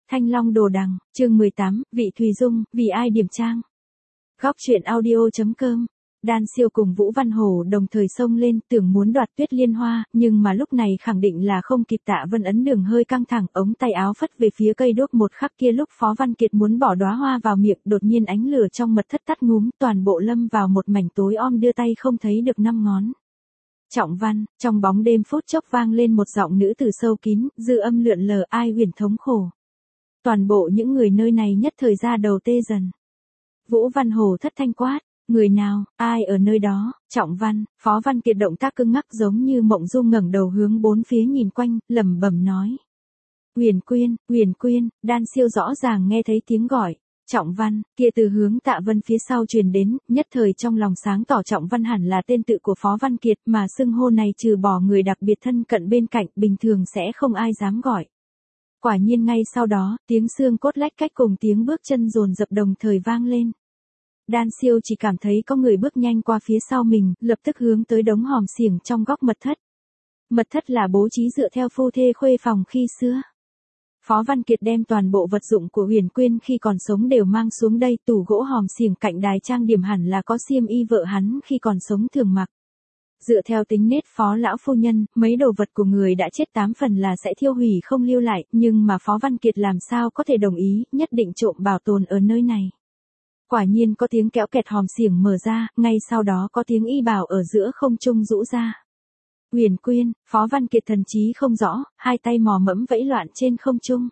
Thanh Long Đồ Đằng, chương 18, Vị Thùy Dung, vì ai điểm trang. Góc truyện audio.com. Đan Siêu cùng Vũ Văn Hổ đồng thời xông lên tưởng muốn đoạt Tuyết Liên Hoa, nhưng mà lúc này khẳng định là không kịp. Tạ Vân ấn đường hơi căng thẳng, ống tay áo phất về phía cây đốt một khắc kia. Lúc Phó Văn Kiệt muốn bỏ đóa hoa vào miệng, đột nhiên ánh lửa trong mật thất tắt ngúm, toàn bộ lâm vào một mảnh tối om, đưa tay không thấy được 5 ngón. Trọng Văn, trong bóng đêm phút chốc vang lên một giọng nữ từ sâu kín, dư âm lượn lờ, ai huyền thống khổ. Toàn bộ những người nơi này nhất thời ra đầu tê dần. Vũ Văn Hổ thất thanh quát, người nào, ai ở nơi đó? Trọng Văn, Phó Văn Kiệt động tác cứng ngắc giống như mộng du, ngẩng đầu hướng bốn phía nhìn quanh, lẩm bẩm nói. Huyền Quyên, Đan Siêu rõ ràng nghe thấy tiếng gọi. Trọng Văn, kia từ hướng Tạ Vân phía sau truyền đến, nhất thời trong lòng sáng tỏ Trọng Văn hẳn là tên tự của Phó Văn Kiệt, mà xưng hô này trừ bỏ người đặc biệt thân cận bên cạnh, bình thường sẽ không ai dám gọi. Quả nhiên ngay sau đó, tiếng xương cốt lách cách cùng tiếng bước chân dồn dập đồng thời vang lên. Đan Siêu chỉ cảm thấy có người bước nhanh qua phía sau mình, lập tức hướng tới đống hòm xiềng trong góc mật thất. Mật thất là bố trí dựa theo phu thê khuê phòng khi xưa. Phó Văn Kiệt đem toàn bộ vật dụng của Huyền Quyên khi còn sống đều mang xuống đây, tủ gỗ hòm xiềng cạnh đài trang điểm hẳn là có xiêm y vợ hắn khi còn sống thường mặc. Dựa theo tính nết Phó lão phu nhân, mấy đồ vật của người đã chết 8 phần là sẽ thiêu hủy không lưu lại, nhưng mà Phó Văn Kiệt làm sao có thể đồng ý, nhất định trộm bảo tồn ở nơi này. Quả nhiên có tiếng kéo kẹt hòm xiềng mở ra, ngay sau đó có tiếng y bào ở giữa không trung rũ ra. Huyền Quyên, Phó Văn Kiệt thần trí không rõ, hai tay mò mẫm vẫy loạn trên không trung.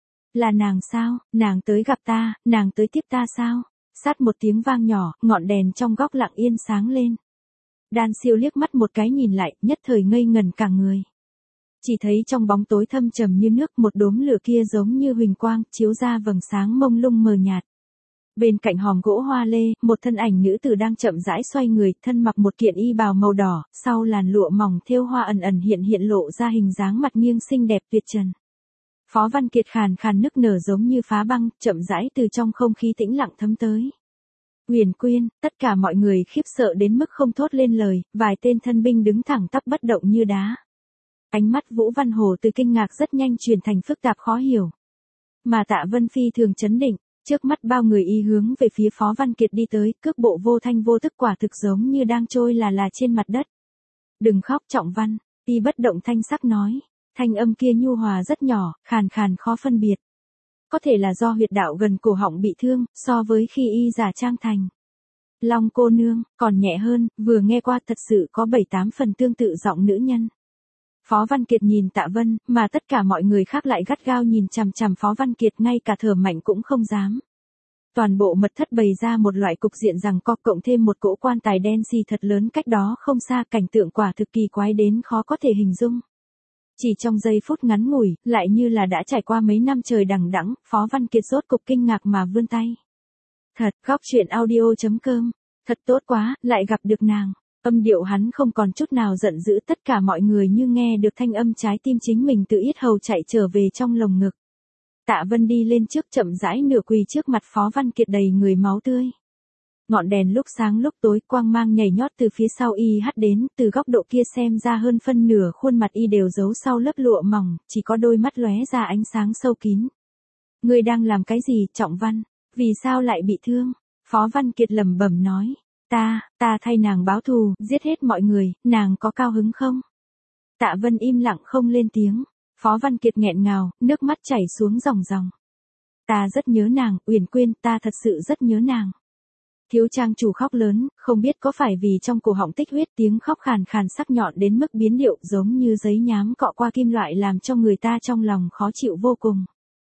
Là nàng sao, nàng tới gặp ta, nàng tới tiếp ta sao? Sát một tiếng vang nhỏ, ngọn đèn trong góc lặng yên sáng lên. Đan Siêu liếc mắt một cái nhìn lại, nhất thời ngây ngẩn cả người. Chỉ thấy trong bóng tối thâm trầm như nước, một đốm lửa kia giống như huỳnh quang, chiếu ra vầng sáng mông lung mờ nhạt. Bên cạnh hòm gỗ hoa lê, một thân ảnh nữ tử đang chậm rãi xoay người, thân mặc một kiện y bào màu đỏ, sau làn lụa mỏng thêu hoa ẩn ẩn hiện lộ ra hình dáng mặt nghiêng xinh đẹp tuyệt trần. Phó Văn Kiệt khàn khàn nức nở giống như phá băng, chậm rãi từ trong không khí tĩnh lặng thấm tới. Huyền Quyên, tất cả mọi người khiếp sợ đến mức không thốt lên lời, vài tên thân binh đứng thẳng tắp bất động như đá. Ánh mắt Vũ Văn Hổ từ kinh ngạc rất nhanh chuyển thành phức tạp khó hiểu. Mà Tạ Vân phi thường chấn định. Trước mắt bao người y hướng về phía Phó Văn Kiệt đi tới, cước bộ vô thanh vô tức, quả thực giống như đang trôi là trên mặt đất. Đừng khóc Trọng Văn, y bất động thanh sắc nói, thanh âm kia nhu hòa rất nhỏ, khàn khàn khó phân biệt. Có thể là do huyệt đạo gần cổ họng bị thương, so với khi y giả trang thành Long cô nương, còn nhẹ hơn, vừa nghe qua thật sự có 7-8 phần tương tự giọng nữ nhân. Phó Văn Kiệt nhìn Tạ Vân, mà tất cả mọi người khác lại gắt gao nhìn chằm chằm Phó Văn Kiệt, ngay cả thở mạnh cũng không dám. Toàn bộ mật thất bày ra một loại cục diện rằng co, cộng thêm một cỗ quan tài đen xì thật lớn cách đó không xa, cảnh tượng quả thực kỳ quái đến khó có thể hình dung. Chỉ trong giây phút ngắn ngủi, lại như là đã trải qua mấy năm trời đằng đẵng, Phó Văn Kiệt rốt cục kinh ngạc mà vươn tay. Thật, góc truyện audio.com, thật tốt quá, lại gặp được nàng. Âm điệu hắn không còn chút nào giận dữ, tất cả mọi người như nghe được thanh âm, trái tim chính mình tự yết hầu chạy trở về trong lồng ngực. Tạ Vân đi lên trước, chậm rãi nửa quỳ trước mặt Phó Văn Kiệt đầy người máu tươi. Ngọn đèn lúc sáng lúc tối, quang mang nhảy nhót từ phía sau y hắt đến, từ góc độ kia xem ra hơn phân nửa khuôn mặt y đều giấu sau lớp lụa mỏng, chỉ có đôi mắt lóe ra ánh sáng sâu kín. Ngươi đang làm cái gì, Trọng Văn? Vì sao lại bị thương? Phó Văn Kiệt lẩm bẩm nói. Ta thay nàng báo thù, giết hết mọi người, nàng có cao hứng không? Tạ Vân im lặng không lên tiếng. Phó Văn Kiệt nghẹn ngào, nước mắt chảy xuống ròng ròng. Ta rất nhớ nàng, Huyền Quyên, ta thật sự rất nhớ nàng. Thiếu trang chủ khóc lớn, không biết có phải vì trong cổ họng tích huyết, tiếng khóc khàn khàn sắc nhọn đến mức biến điệu, giống như giấy nhám cọ qua kim loại, làm cho người ta trong lòng khó chịu vô cùng.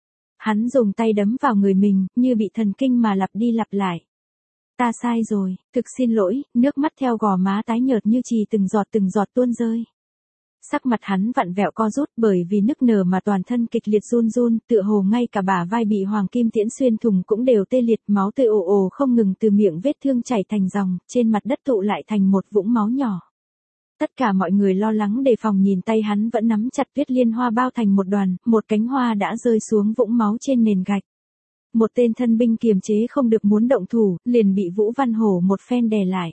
Hắn dùng tay đấm vào người mình, như bị thần kinh mà lặp đi lặp lại. Ta sai rồi, thực xin lỗi, nước mắt theo gò má tái nhợt như chì từng giọt tuôn rơi. Sắc mặt hắn vặn vẹo co rút, bởi vì nức nở mà toàn thân kịch liệt run run, tựa hồ ngay cả bả vai bị hoàng kim tiễn xuyên thủng cũng đều tê liệt, máu tươi ồ ồ không ngừng từ miệng vết thương chảy thành dòng, trên mặt đất tụ lại thành một vũng máu nhỏ. Tất cả mọi người lo lắng đề phòng nhìn tay hắn vẫn nắm chặt Tuyết Liên Hoa bao thành một đoàn, một cánh hoa đã rơi xuống vũng máu trên nền gạch. Một tên thân binh kiềm chế không được muốn động thủ, liền bị Vũ Văn Hổ một phen đè lại.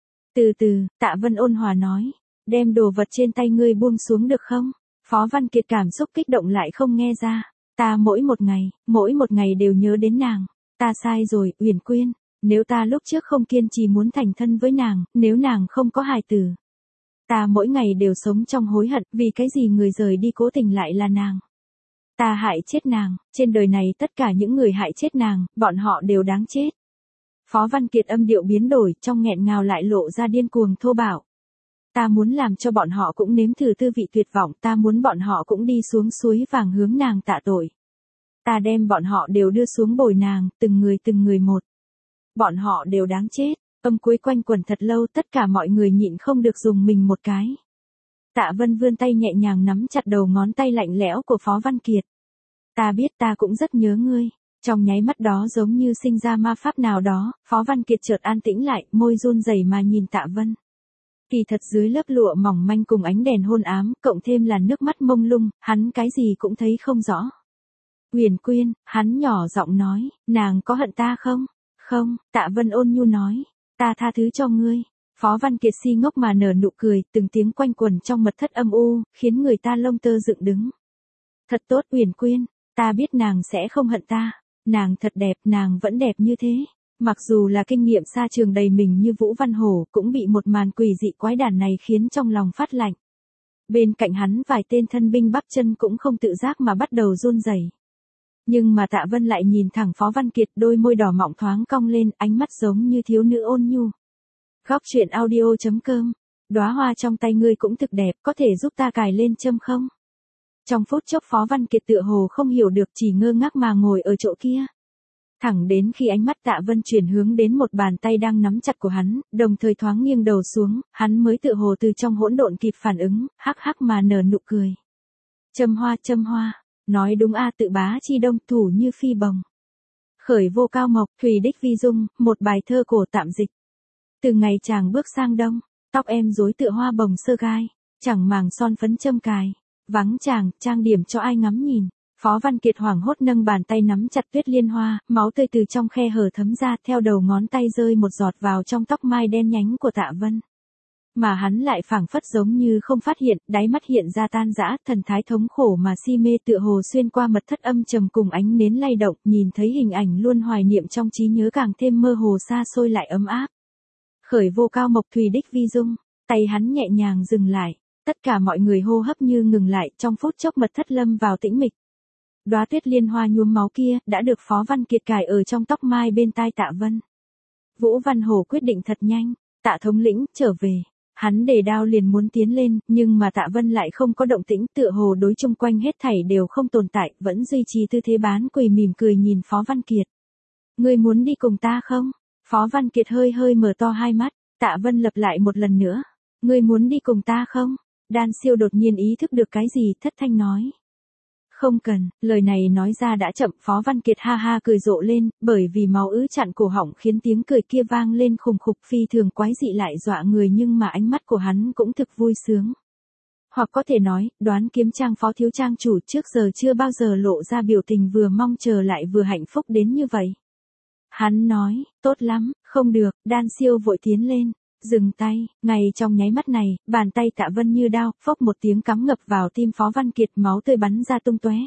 Từ từ, Tạ Vân ôn hòa nói, đem đồ vật trên tay ngươi buông xuống được không? Phó Văn Kiệt cảm xúc kích động lại không nghe ra. Ta mỗi một ngày đều nhớ đến nàng. Ta sai rồi, Uyển Quyên. Nếu ta lúc trước không kiên trì muốn thành thân với nàng, nếu nàng không có hài tử. Ta mỗi ngày đều sống trong hối hận, vì cái gì người rời đi cố tình lại là nàng. Ta hại chết nàng, trên đời này tất cả những người hại chết nàng, bọn họ đều đáng chết. Phó Văn Kiệt âm điệu biến đổi, trong nghẹn ngào lại lộ ra điên cuồng thô bạo. Ta muốn làm cho bọn họ cũng nếm thử tư vị tuyệt vọng, ta muốn bọn họ cũng đi xuống suối vàng hướng nàng tạ tội. Ta đem bọn họ đều đưa xuống bồi nàng, từng người một. Bọn họ đều đáng chết. Âm cuối quanh quẩn thật lâu, tất cả mọi người nhịn không được dùng mình một cái. Tạ Vân vươn tay nhẹ nhàng nắm chặt đầu ngón tay lạnh lẽo của Phó Văn Kiệt. Ta biết ta cũng rất nhớ ngươi. Trong nháy mắt đó giống như sinh ra ma pháp nào đó, Phó Văn Kiệt chợt an tĩnh lại, môi run rẩy mà nhìn Tạ Vân. Kỳ thật dưới lớp lụa mỏng manh cùng ánh đèn hôn ám, cộng thêm là nước mắt mông lung, hắn cái gì cũng thấy không rõ. Uyển Quyên, hắn nhỏ giọng nói, nàng có hận ta không? Không, Tạ Vân ôn nhu nói, ta tha thứ cho ngươi. Phó Văn Kiệt si ngốc mà nở nụ cười, từng tiếng quanh quẩn trong mật thất âm u, khiến người ta lông tơ dựng đứng. Thật tốt Uyển Quyên, ta biết nàng sẽ không hận ta. Nàng thật đẹp, nàng vẫn đẹp như thế. Mặc dù là kinh nghiệm xa trường đầy mình như Vũ Văn Hổ, cũng bị một màn quỷ dị quái đản này khiến trong lòng phát lạnh. Bên cạnh hắn vài tên thân binh bắp chân cũng không tự giác mà bắt đầu run rẩy. Nhưng mà Tạ Vân lại nhìn thẳng Phó Văn Kiệt, đôi môi đỏ mọng thoáng cong lên, ánh mắt giống như thiếu nữ ôn nhu. Góc truyện audio.com. Đóa hoa trong tay ngươi cũng thực đẹp, có thể giúp ta cài lên châm không? Trong phút chốc Phó Văn Kiệt tựa hồ không hiểu được, chỉ ngơ ngác mà ngồi ở chỗ kia. Thẳng đến khi ánh mắt Tạ Vân chuyển hướng đến một bàn tay đang nắm chặt của hắn, đồng thời thoáng nghiêng đầu xuống, hắn mới tựa hồ từ trong hỗn độn kịp phản ứng, hắc hắc mà nở nụ cười. Châm hoa, nói đúng a, tự bá chi đông, thủ như phi bồng. Khởi vô cao mộc, thủy đích vi dung, một bài thơ cổ tạm dịch. Từ ngày chàng bước sang đông, tóc em rối tựa hoa bồng sơ gai, chẳng màng son phấn châm cài, vắng chàng, trang điểm cho ai ngắm nhìn. Phó Văn Kiệt hoảng hốt nâng bàn tay nắm chặt tuyết liên hoa, máu tươi từ trong khe hở thấm ra, theo đầu ngón tay rơi một giọt vào trong tóc mai đen nhánh của Tạ Vân. Mà hắn lại phảng phất giống như không phát hiện, đáy mắt hiện ra tan rã, thần thái thống khổ mà si mê tựa hồ xuyên qua mật thất âm trầm cùng ánh nến lay động, nhìn thấy hình ảnh luôn hoài niệm trong trí nhớ càng thêm mơ hồ xa xôi lại ấm áp. Khởi vô cao mộc thủy đích vi dung, tay hắn nhẹ nhàng dừng lại, tất cả mọi người hô hấp như ngừng lại, trong phút chốc mật thất lâm vào tĩnh mịch. Đóa tuyết liên hoa nhuốm máu kia, đã được Phó Văn Kiệt cài ở trong tóc mai bên tai Tạ Vân. Vũ Văn Hổ quyết định thật nhanh, Tạ thống lĩnh, trở về. Hắn đề đao liền muốn tiến lên, nhưng mà Tạ Vân lại không có động tĩnh, tựa hồ đối chung quanh hết thảy đều không tồn tại, vẫn duy trì tư thế bán quỳ mỉm cười nhìn Phó Văn Kiệt. Ngươi muốn đi cùng ta không? Phó Văn Kiệt hơi hơi mở to hai mắt, Tạ Vân lặp lại một lần nữa. Ngươi muốn đi cùng ta không? Đan Siêu đột nhiên ý thức được cái gì, thất thanh nói. Không cần, lời này nói ra đã chậm. Phó Văn Kiệt ha ha cười rộ lên, bởi vì máu ứ chặn cổ họng khiến tiếng cười kia vang lên khùng khục phi thường quái dị lại dọa người, nhưng mà ánh mắt của hắn cũng thực vui sướng. Hoặc có thể nói, Đoán Kiếm Trang Phó thiếu trang chủ trước giờ chưa bao giờ lộ ra biểu tình vừa mong chờ lại vừa hạnh phúc đến như vậy. Hắn nói, tốt lắm, không được, Đan Siêu vội tiến lên. Dừng tay, ngay trong nháy mắt này, bàn tay Tạ Vân như đao, phốc một tiếng cắm ngập vào tim Phó Văn Kiệt, máu tươi bắn ra tung tóe.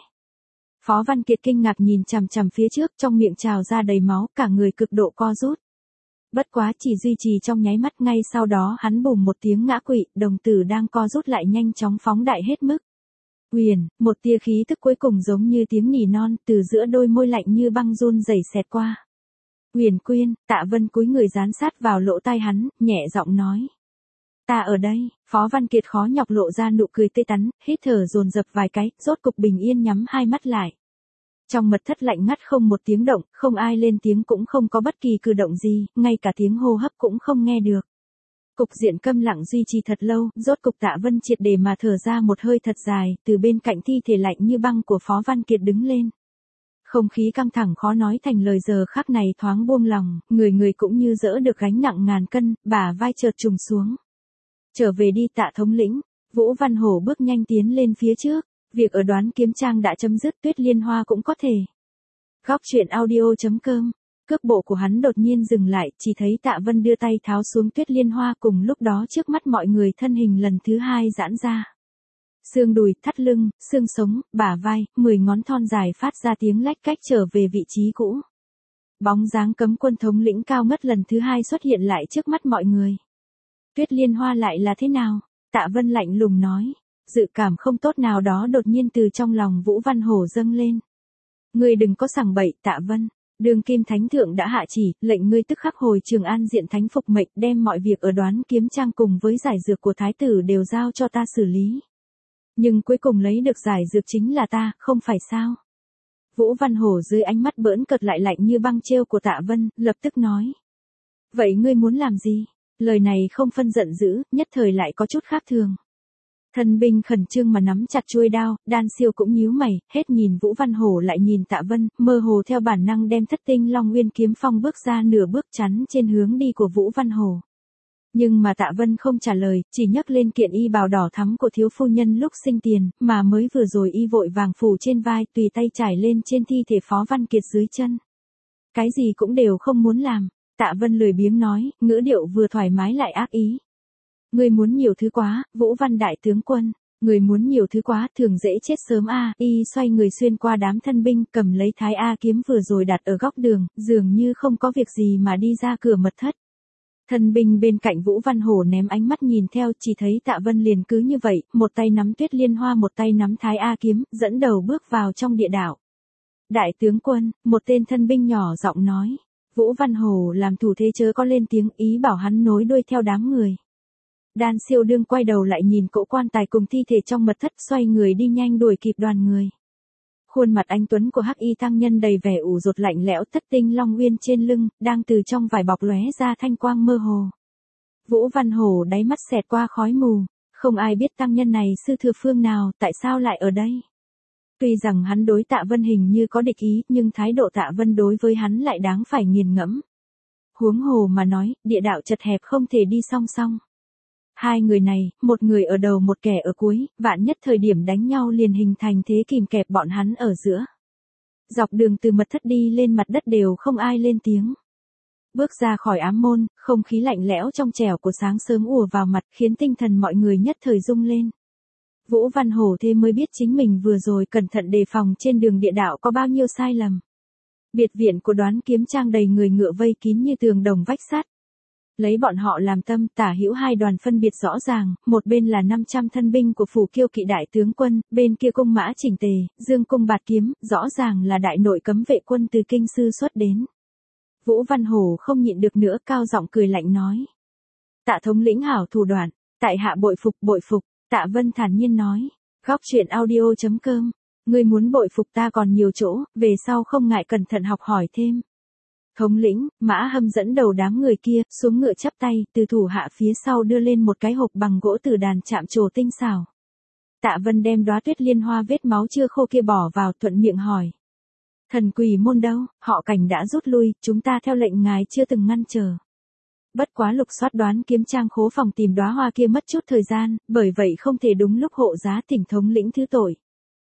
Phó Văn Kiệt kinh ngạc nhìn chằm chằm phía trước, trong miệng trào ra đầy máu, cả người cực độ co rút. Bất quá chỉ duy trì trong nháy mắt, ngay sau đó hắn bùm một tiếng ngã quỵ, đồng tử đang co rút lại nhanh chóng phóng đại hết mức. Uyển, một tia khí tức cuối cùng giống như tiếng nỉ non, từ giữa đôi môi lạnh như băng run rẩy xẹt qua. Uyển Quyên, Tạ Vân cúi người dán sát vào lỗ tai hắn, nhẹ giọng nói. Ta ở đây. Phó Văn Kiệt khó nhọc lộ ra nụ cười tươi tắn, hít thở dồn dập vài cái, rốt cục bình yên nhắm hai mắt lại. Trong mật thất lạnh ngắt không một tiếng động, không ai lên tiếng, cũng không có bất kỳ cử động gì, ngay cả tiếng hô hấp cũng không nghe được. Cục diện câm lặng duy trì thật lâu, rốt cục Tạ Vân triệt để mà thở ra một hơi thật dài, từ bên cạnh thi thể lạnh như băng của Phó Văn Kiệt đứng lên. Không khí căng thẳng khó nói thành lời giờ khắc này thoáng buông lòng, người cũng như dỡ được gánh nặng ngàn cân, bả vai chợt trùng xuống. Trở về đi Tạ thống lĩnh. Vũ Văn Hổ bước nhanh tiến lên phía trước. Việc ở Đoán Kiếm Trang đã chấm dứt, tuyết liên hoa cũng có thể. Góc truyện audio.com. Cước bộ của hắn đột nhiên dừng lại, chỉ thấy Tạ Vân đưa tay tháo xuống tuyết liên hoa, cùng lúc đó trước mắt mọi người thân hình lần thứ hai giãn ra. Xương đùi, thắt lưng, xương sống, bả vai, 10 ngón thon dài phát ra tiếng lách cách trở về vị trí cũ. Bóng dáng cấm quân thống lĩnh cao ngất lần thứ 2 xuất hiện lại trước mắt mọi người. Tuyết Liên Hoa lại là thế nào? Tạ Vân lạnh lùng nói. Dự cảm không tốt nào đó đột nhiên từ trong lòng Vũ Văn Hổ dâng lên. Ngươi đừng có sằng bậy, Tạ Vân. Đường Kim Thánh Thượng đã hạ chỉ, lệnh ngươi tức khắc hồi Trường An diện thánh phục mệnh, đem mọi việc ở Đoán Kiếm Trang cùng với giải dược của thái tử đều giao cho ta xử lý. Nhưng cuối cùng lấy được giải dược chính là ta, không phải sao? Vũ Văn Hổ dưới ánh mắt bỡn cợt lại lạnh như băng trêu của Tạ Vân, lập tức nói. Vậy ngươi muốn làm gì? Lời này không phân giận dữ, nhất thời lại có chút khác thường. Thân binh khẩn trương mà nắm chặt chuôi đao, Đan Siêu cũng nhíu mày, hết nhìn Vũ Văn Hổ lại nhìn Tạ Vân, mơ hồ theo bản năng đem Thất Tinh Long Nguyên kiếm phong bước ra nửa bước chắn trên hướng đi của Vũ Văn Hổ. Nhưng mà Tạ Vân không trả lời, chỉ nhấc lên kiện y bào đỏ thắm của thiếu phu nhân lúc sinh tiền, mà mới vừa rồi y vội vàng phủ trên vai, tùy tay trải lên trên thi thể Phó Văn Kiệt dưới chân. Cái gì cũng đều không muốn làm, Tạ Vân lười biếng nói, ngữ điệu vừa thoải mái lại ác ý. Ngươi muốn nhiều thứ quá, Vũ Văn đại tướng quân, người muốn nhiều thứ quá, thường dễ chết sớm a. Y xoay người xuyên qua đám thân binh, cầm lấy Thái A kiếm vừa rồi đặt ở góc đường, dường như không có việc gì mà đi ra cửa mật thất. Thân binh bên cạnh Vũ Văn Hổ ném ánh mắt nhìn theo, chỉ thấy Tạ Vân liền cứ như vậy, một tay nắm Tuyết Liên Hoa, một tay nắm Thái A kiếm, dẫn đầu bước vào trong địa đạo. Đại tướng quân, một tên thân binh nhỏ giọng nói. Vũ Văn Hổ làm thủ thế chớ có lên tiếng, ý bảo hắn nối đuôi theo đám người. Đan Siêu đương quay đầu lại nhìn cỗ quan tài cùng thi thể trong mật thất, xoay người đi nhanh đuổi kịp đoàn người. Khuôn mặt anh tuấn của Hắc Y tăng nhân đầy vẻ ủ rột lạnh lẽo, Thất Tinh Long Nguyên trên lưng, đang từ trong vải bọc lóe ra thanh quang mơ hồ. Vũ Văn Hổ đáy mắt xẹt qua khói mù, không ai biết tăng nhân này sư thừa phương nào, tại sao lại ở đây. Tuy rằng hắn đối Tạ Vân hình như có địch ý, nhưng thái độ Tạ Vân đối với hắn lại đáng phải nghiền ngẫm. Huống hồ mà nói, địa đạo chật hẹp không thể đi song song. Hai người này, một người ở đầu một kẻ ở cuối, vạn nhất thời điểm đánh nhau liền hình thành thế kìm kẹp bọn hắn ở giữa. Dọc đường từ mật thất đi lên mặt đất đều không ai lên tiếng. Bước ra khỏi ám môn, không khí lạnh lẽo trong trẻo của sáng sớm ùa vào mặt khiến tinh thần mọi người nhất thời rung lên. Vũ Văn Hổ thêm mới biết chính mình vừa rồi cẩn thận đề phòng trên đường địa đạo có bao nhiêu sai lầm. Biệt viện của Đoán Kiếm Trang đầy người ngựa vây kín như tường đồng vách sắt. Lấy bọn họ làm tâm, tả hữu hai đoàn phân biệt rõ ràng, một bên là 500 thân binh của phủ Kiêu Kỵ đại tướng quân, bên kia cung mã chỉnh tề, dương cung bạt kiếm, rõ ràng là đại nội cấm vệ quân từ kinh sư xuất đến. Vũ Văn Hổ không nhịn được nữa, cao giọng cười lạnh nói. Tạ thống lĩnh hảo thủ đoạn, tại hạ bội phục, Tạ Vân thản nhiên nói. Góc truyện audio.com, ngươi muốn bội phục ta còn nhiều chỗ, về sau không ngại cẩn thận học hỏi thêm. Thống lĩnh, Mã Hâm dẫn đầu đám người kia, xuống ngựa chắp tay, từ thủ hạ phía sau đưa lên một cái hộp bằng gỗ từ đàn chạm trổ tinh xảo. Tạ Vân đem đóa Tuyết Liên Hoa vết máu chưa khô kia bỏ vào, thuận miệng hỏi. Thần Quỷ môn đâu, họ Cảnh đã rút lui, chúng ta theo lệnh ngài chưa từng ngăn trở. Bất quá lục soát Đoán Kiếm Trang khố phòng tìm đóa hoa kia mất chút thời gian, bởi vậy không thể đúng lúc hộ giá thỉnh thống lĩnh thứ tội.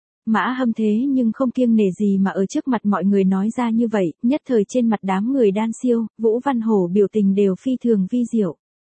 Mã Hâm thế nhưng không kiêng nể gì mà ở trước mặt mọi người nói ra như vậy, nhất thời trên mặt đám người Đan Siêu, Vũ Văn Hổ biểu tình đều phi thường vi diệu.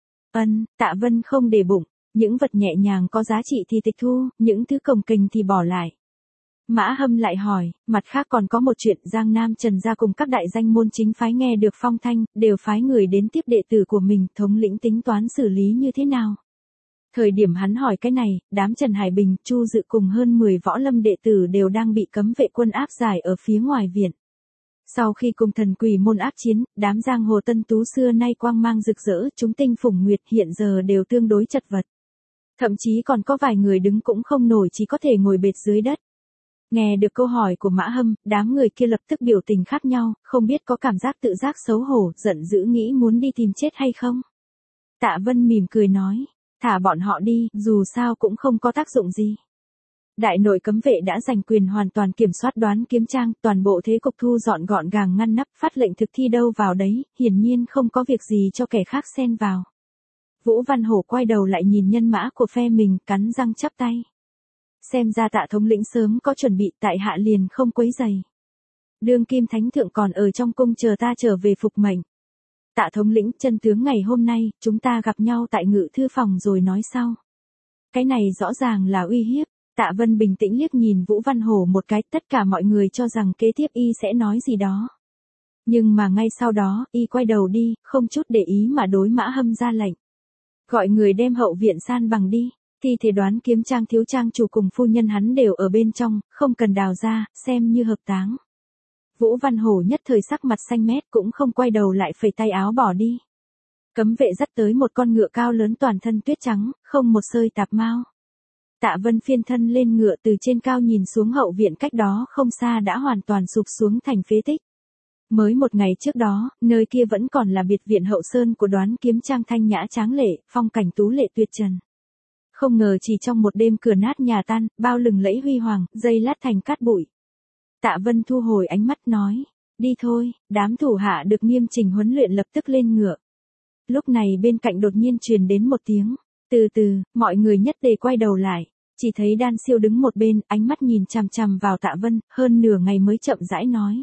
Tạ Vân không để bụng, những vật nhẹ nhàng có giá trị thì tịch thu, những thứ cồng kềnh thì bỏ lại. Mã Hâm lại hỏi, mặt khác còn có một chuyện, Giang Nam Trần gia cùng các đại danh môn chính phái nghe được phong thanh, đều phái người đến tiếp đệ tử của mình, thống lĩnh tính toán xử lý như thế nào? Thời điểm hắn hỏi cái này, đám Trần Hải Bình, Chu Dự cùng hơn 10 võ lâm đệ tử đều đang bị cấm vệ quân áp giải ở phía ngoài viện. Sau khi cùng Thần Quỷ môn ác chiến, đám giang hồ tân tú xưa nay quang mang rực rỡ, chúng tinh phủng nguyệt hiện giờ đều tương đối chật vật. Thậm chí còn có vài người đứng cũng không nổi, chỉ có thể ngồi bệt dưới đất. Nghe được câu hỏi của Mã Hâm, đám người kia lập tức biểu tình khác nhau, không biết có cảm giác tự giác xấu hổ, giận dữ nghĩ muốn đi tìm chết hay không. Tạ Vân mỉm cười nói. Thả bọn họ đi, dù sao cũng không có tác dụng gì. Đại nội cấm vệ đã giành quyền hoàn toàn kiểm soát Đoán Kiếm Trang, toàn bộ thế cục thu dọn gọn gàng ngăn nắp, phát lệnh thực thi đâu vào đấy, hiển nhiên không có việc gì cho kẻ khác xen vào. Vũ Văn Hổ quay đầu lại nhìn nhân mã của phe mình, cắn răng chắp tay. Xem ra Tạ thống lĩnh sớm có chuẩn bị, tại hạ liền không quấy rầy. Đường Kim Thánh Thượng còn ở trong cung chờ ta trở về phục mệnh. Tạ thống lĩnh, chân tướng ngày hôm nay, chúng ta gặp nhau tại ngự thư phòng rồi nói sau. Cái này rõ ràng là uy hiếp, Tạ Vân bình tĩnh liếc nhìn Vũ Văn Hổ một cái, tất cả mọi người cho rằng kế tiếp y sẽ nói gì đó. Nhưng mà ngay sau đó, y quay đầu đi, không chút để ý mà đối Mã Hâm ra lệnh. Gọi người đem hậu viện san bằng đi, thi thể Đoán Kiếm Trang thiếu trang chủ cùng phu nhân hắn đều ở bên trong, không cần đào ra, xem như hợp táng. Vũ Văn Hổ nhất thời sắc mặt xanh mét cũng không quay đầu lại phẩy tay áo bỏ đi. Cấm vệ dắt tới một con ngựa cao lớn toàn thân tuyết trắng, không một sơi tạp mao. Tạ Vân phiên thân lên ngựa từ trên cao nhìn xuống hậu viện cách đó không xa đã hoàn toàn sụp xuống thành phế tích. Mới một ngày trước đó, nơi kia vẫn còn là biệt viện hậu sơn của Đoán Kiếm Trang thanh nhã tráng lệ, phong cảnh tú lệ tuyệt trần. Không ngờ chỉ trong một đêm cửa nát nhà tan, bao lừng lẫy huy hoàng, dây lát thành cát bụi. Tạ Vân thu hồi ánh mắt nói, đi thôi, đám thủ hạ được nghiêm chỉnh huấn luyện lập tức lên ngựa. Lúc này bên cạnh đột nhiên truyền đến một tiếng, từ từ, mọi người nhất tề quay đầu lại, chỉ thấy Đan Siêu đứng một bên, ánh mắt nhìn chằm chằm vào Tạ Vân, hơn nửa ngày mới chậm rãi nói.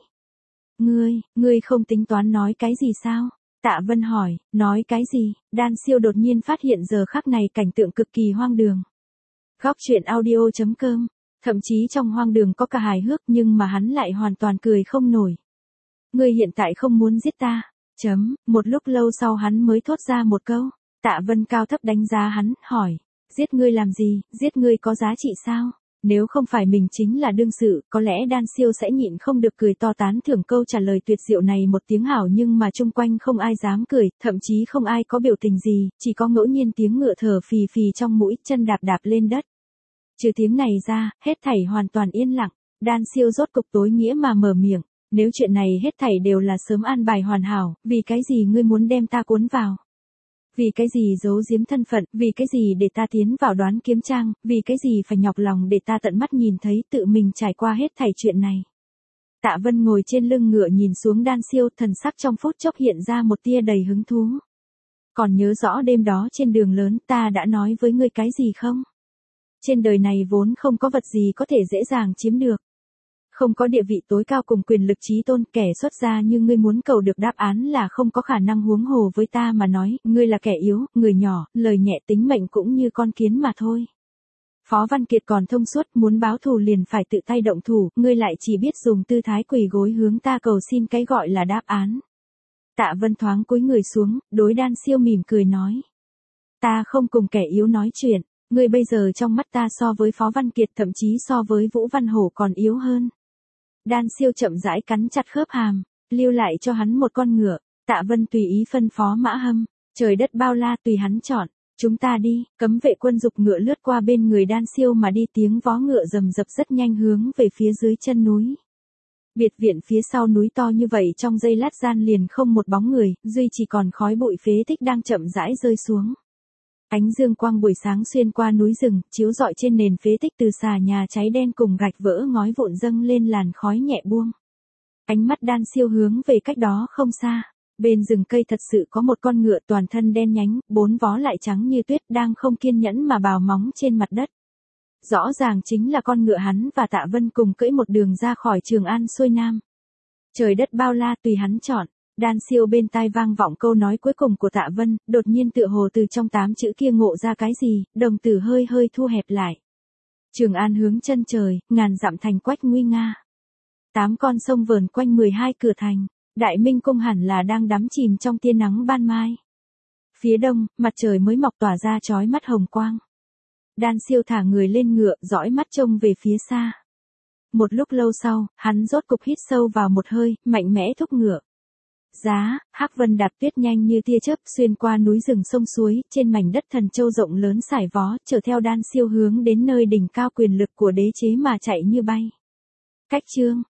Ngươi không tính toán nói cái gì sao? Tạ Vân hỏi, nói cái gì? Đan Siêu đột nhiên phát hiện giờ khắc này cảnh tượng cực kỳ hoang đường. Góc truyện audio.com, thậm chí trong hoang đường có cả hài hước nhưng mà hắn lại hoàn toàn cười không nổi. Ngươi hiện tại không muốn giết ta. Một lúc lâu sau hắn mới thốt ra một câu. Tạ Vân cao thấp đánh giá hắn, hỏi, giết ngươi làm gì, giết ngươi có giá trị sao? Nếu không phải mình chính là đương sự, có lẽ Đan Siêu sẽ nhịn không được cười to tán thưởng câu trả lời tuyệt diệu này một tiếng hảo, nhưng mà chung quanh không ai dám cười, thậm chí không ai có biểu tình gì, chỉ có ngẫu nhiên tiếng ngựa thở phì phì trong mũi, chân đạp đạp lên đất. Trừ tiếng này ra, hết thảy hoàn toàn yên lặng. Đan Siêu rốt cục tối nghĩa mà mở miệng, nếu chuyện này hết thảy đều là sớm an bài hoàn hảo, vì cái gì ngươi muốn đem ta cuốn vào? Vì cái gì giấu giếm thân phận, vì cái gì để ta tiến vào Đoán Kiếm Trang, vì cái gì phải nhọc lòng để ta tận mắt nhìn thấy tự mình trải qua hết thảy chuyện này. Tạ Vân ngồi trên lưng ngựa nhìn xuống Đan Siêu, thần sắc trong phút chốc hiện ra một tia đầy hứng thú. Còn nhớ rõ đêm đó trên đường lớn ta đã nói với ngươi cái gì không? Trên đời này vốn không có vật gì có thể dễ dàng chiếm được. Không có địa vị tối cao cùng quyền lực chí tôn, kẻ xuất gia như ngươi muốn cầu được đáp án là không có khả năng, huống hồ với ta mà nói, ngươi là kẻ yếu, người nhỏ, lời nhẹ tính mệnh cũng như con kiến mà thôi. Phó Văn Kiệt còn thông suốt, muốn báo thù liền phải tự tay động thủ, ngươi lại chỉ biết dùng tư thái quỳ gối hướng ta cầu xin cái gọi là đáp án. Tạ Vân thoáng cúi người xuống, đối Đan Siêu mỉm cười nói. Ta không cùng kẻ yếu nói chuyện, ngươi bây giờ trong mắt ta so với Phó Văn Kiệt thậm chí so với Vũ Văn Hổ còn yếu hơn. Đan Siêu chậm rãi cắn chặt khớp hàm, lưu lại cho hắn một con ngựa. Tạ Vân tùy ý phân phó Mã Hâm, trời đất bao la tùy hắn chọn, chúng ta đi. Cấm vệ quân dục ngựa lướt qua bên người Đan Siêu mà đi, tiếng vó ngựa rầm rập rất nhanh hướng về phía dưới chân núi. Biệt viện phía sau núi to như vậy trong giây lát gian liền không một bóng người, duy chỉ còn khói bụi phế tích đang chậm rãi rơi xuống. Ánh dương quang buổi sáng xuyên qua núi rừng, chiếu rọi trên nền phế tích từ xà nhà cháy đen cùng gạch vỡ ngói vụn dâng lên làn khói nhẹ buông. Ánh mắt Đan Siêu hướng về cách đó không xa. Bên rừng cây thật sự có một con ngựa toàn thân đen nhánh, bốn vó lại trắng như tuyết đang không kiên nhẫn mà bào móng trên mặt đất. Rõ ràng chính là con ngựa hắn và Tạ Vân cùng cưỡi một đường ra khỏi Trường An xuôi nam. Trời đất bao la tùy hắn chọn. Đan Siêu bên tai vang vọng câu nói cuối cùng của Tạ Vân, đột nhiên tựa hồ từ trong 8 chữ kia ngộ ra cái gì, đồng tử hơi hơi thu hẹp lại. Trường An hướng chân trời, ngàn dặm thành quách nguy nga. 8 con sông vờn quanh 12 cửa thành, Đại Minh cung hẳn là đang đắm chìm trong tia nắng ban mai. Phía đông, mặt trời mới mọc tỏa ra chói mắt hồng quang. Đan Siêu thả người lên ngựa, dõi mắt trông về phía xa. Một lúc lâu sau, hắn rốt cục hít sâu vào một hơi, mạnh mẽ thúc ngựa. Giá, Hắc Vân đạp tuyết nhanh như tia chớp xuyên qua núi rừng sông suối, trên mảnh đất Thần Châu rộng lớn sải vó, chở theo Đan Siêu hướng đến nơi đỉnh cao quyền lực của đế chế mà chạy như bay. Cách chương